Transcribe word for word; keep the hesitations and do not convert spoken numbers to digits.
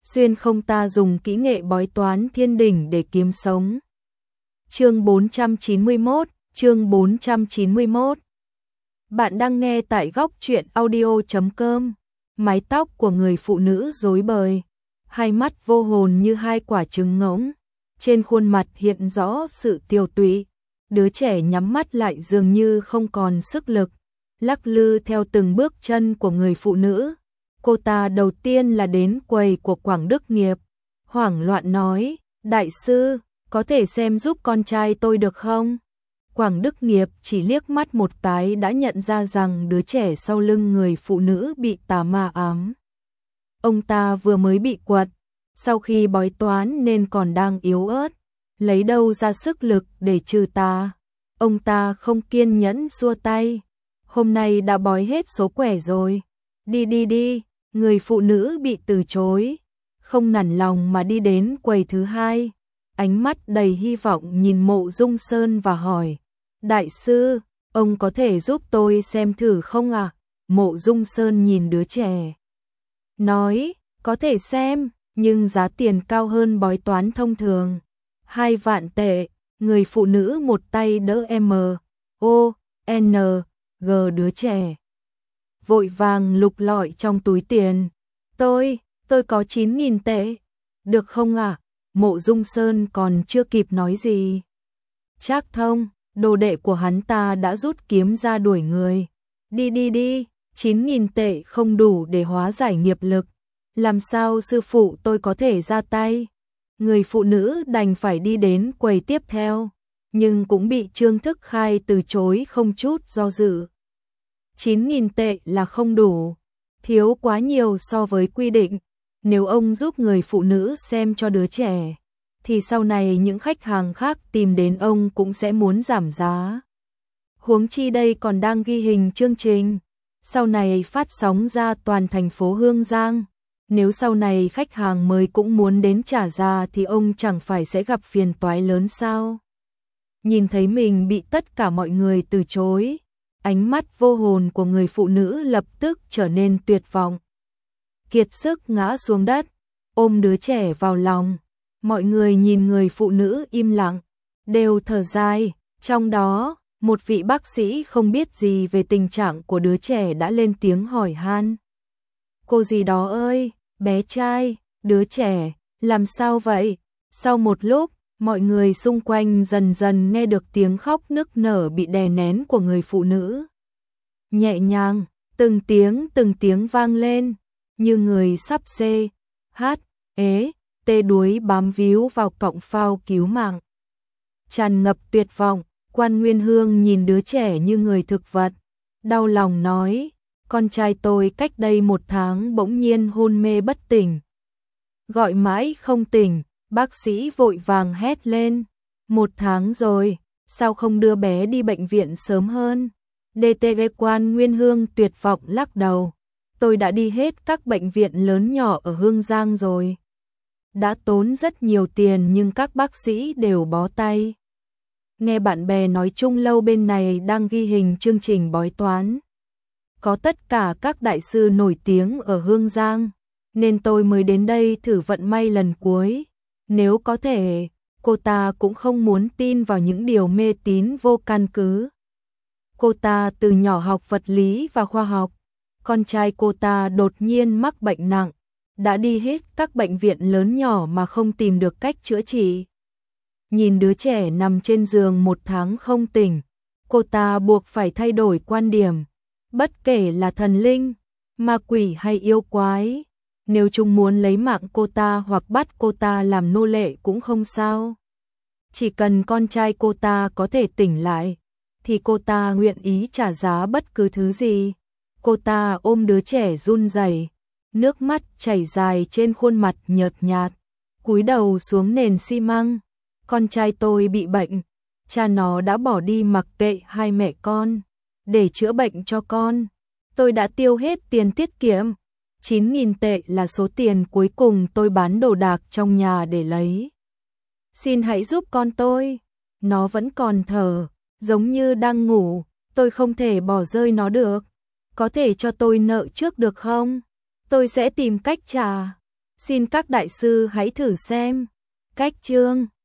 xuyên không ta dùng kỹ nghệ bói toán thiên đỉnh để kiếm sống. Chương bốn trăm chín mươi mốt, chương bốn trăm chín mươi mốt. Bạn đang nghe tại góc truyện audio chấm com. Mái tóc của người phụ nữ rối bời, hai mắt vô hồn như hai quả trứng ngỗng, trên khuôn mặt hiện rõ sự tiều tụy. Đứa trẻ nhắm mắt lại dường như không còn sức lực, lắc lư theo từng bước chân của người phụ nữ. Cô ta đầu tiên là đến quầy của Quảng Đức Nghiệp, hoảng loạn nói, đại sư, có thể xem giúp con trai tôi được không? Quảng Đức Nghiệp chỉ liếc mắt một cái đã nhận ra rằng đứa trẻ sau lưng người phụ nữ bị tà ma ám. Ông ta vừa mới bị quật, sau khi bói toán nên còn đang yếu ớt, lấy đâu ra sức lực để trừ tà. Ông ta không kiên nhẫn xua tay, hôm nay đã bói hết số quẻ rồi, đi đi đi. Người phụ nữ bị từ chối, không nản lòng mà đi đến quầy thứ hai, ánh mắt đầy hy vọng nhìn Mộ Dung Sơn và hỏi, đại sư, ông có thể giúp tôi xem thử không ạ? À? Mộ Dung Sơn nhìn đứa trẻ, nói, có thể xem, nhưng giá tiền cao hơn bói toán thông thường, hai vạn tệ. Người phụ nữ một tay đỡ M, O, N, G đứa trẻ, vội vàng lục lọi trong túi tiền. Tôi, tôi có chín nghìn tệ, được không ạ? À? Mộ Dung Sơn còn chưa kịp nói gì. Trác Thông, đồ đệ của hắn ta đã rút kiếm ra đuổi người. Đi đi đi, chín nghìn tệ không đủ để hóa giải nghiệp lực. Làm sao sư phụ tôi có thể ra tay? Người phụ nữ đành phải đi đến quầy tiếp theo, nhưng cũng bị Trương Thức Khai từ chối không chút do dự. chín nghìn tệ là không đủ, thiếu quá nhiều so với quy định. Nếu ông giúp người phụ nữ xem cho đứa trẻ, thì sau này những khách hàng khác tìm đến ông cũng sẽ muốn giảm giá. Huống chi đây còn đang ghi hình chương trình, sau này phát sóng ra toàn thành phố Hương Giang. Nếu sau này khách hàng mới cũng muốn đến trả giá thì ông chẳng phải sẽ gặp phiền toái lớn sao? Nhìn thấy mình bị tất cả mọi người từ chối, ánh mắt vô hồn của người phụ nữ lập tức trở nên tuyệt vọng. Kiệt sức ngã xuống đất, ôm đứa trẻ vào lòng. Mọi người nhìn người phụ nữ im lặng, đều thở dài. Trong đó, một vị bác sĩ không biết gì về tình trạng của đứa trẻ đã lên tiếng hỏi han. Cô gì đó ơi, bé trai, đứa trẻ, làm sao vậy? Sau một lúc, mọi người xung quanh dần dần nghe được tiếng khóc nức nở bị đè nén của người phụ nữ. Nhẹ nhàng, từng tiếng từng tiếng vang lên, như người sắp xê, hát, ế, tê đuối bám víu vào cọng phao cứu mạng. Tràn ngập tuyệt vọng, Quan Nguyên Hương nhìn đứa trẻ như người thực vật, đau lòng nói, con trai tôi cách đây một tháng bỗng nhiên hôn mê bất tỉnh. Gọi mãi không tỉnh, bác sĩ vội vàng hét lên, một tháng rồi, sao không đưa bé đi bệnh viện sớm hơn? đê tê vê Quan Nguyên Hương tuyệt vọng lắc đầu, tôi đã đi hết các bệnh viện lớn nhỏ ở Hương Giang rồi. Đã tốn rất nhiều tiền nhưng các bác sĩ đều bó tay. Nghe bạn bè nói chung lâu bên này đang ghi hình chương trình bói toán. Có tất cả các đại sư nổi tiếng ở Hương Giang, nên tôi mới đến đây thử vận may lần cuối. Nếu có thể, cô ta cũng không muốn tin vào những điều mê tín vô căn cứ. Cô ta từ nhỏ học vật lý và khoa học. Con trai cô ta đột nhiên mắc bệnh nặng, đã đi hết các bệnh viện lớn nhỏ mà không tìm được cách chữa trị. Nhìn đứa trẻ nằm trên giường một tháng không tỉnh, cô ta buộc phải thay đổi quan điểm. Bất kể là thần linh, ma quỷ hay yêu quái, nếu chúng muốn lấy mạng cô ta hoặc bắt cô ta làm nô lệ cũng không sao. Chỉ cần con trai cô ta có thể tỉnh lại, thì cô ta nguyện ý trả giá bất cứ thứ gì. Cô ta ôm đứa trẻ run rẩy, nước mắt chảy dài trên khuôn mặt nhợt nhạt, cúi đầu xuống nền xi măng. Con trai tôi bị bệnh, cha nó đã bỏ đi mặc kệ hai mẹ con, để chữa bệnh cho con. Tôi đã tiêu hết tiền tiết kiệm, chín nghìn tệ là số tiền cuối cùng tôi bán đồ đạc trong nhà để lấy. Xin hãy giúp con tôi, nó vẫn còn thở, giống như đang ngủ, tôi không thể bỏ rơi nó được. Có thể cho tôi nợ trước được không? Tôi sẽ tìm cách trả. Xin các đại sư hãy thử xem. Cách chương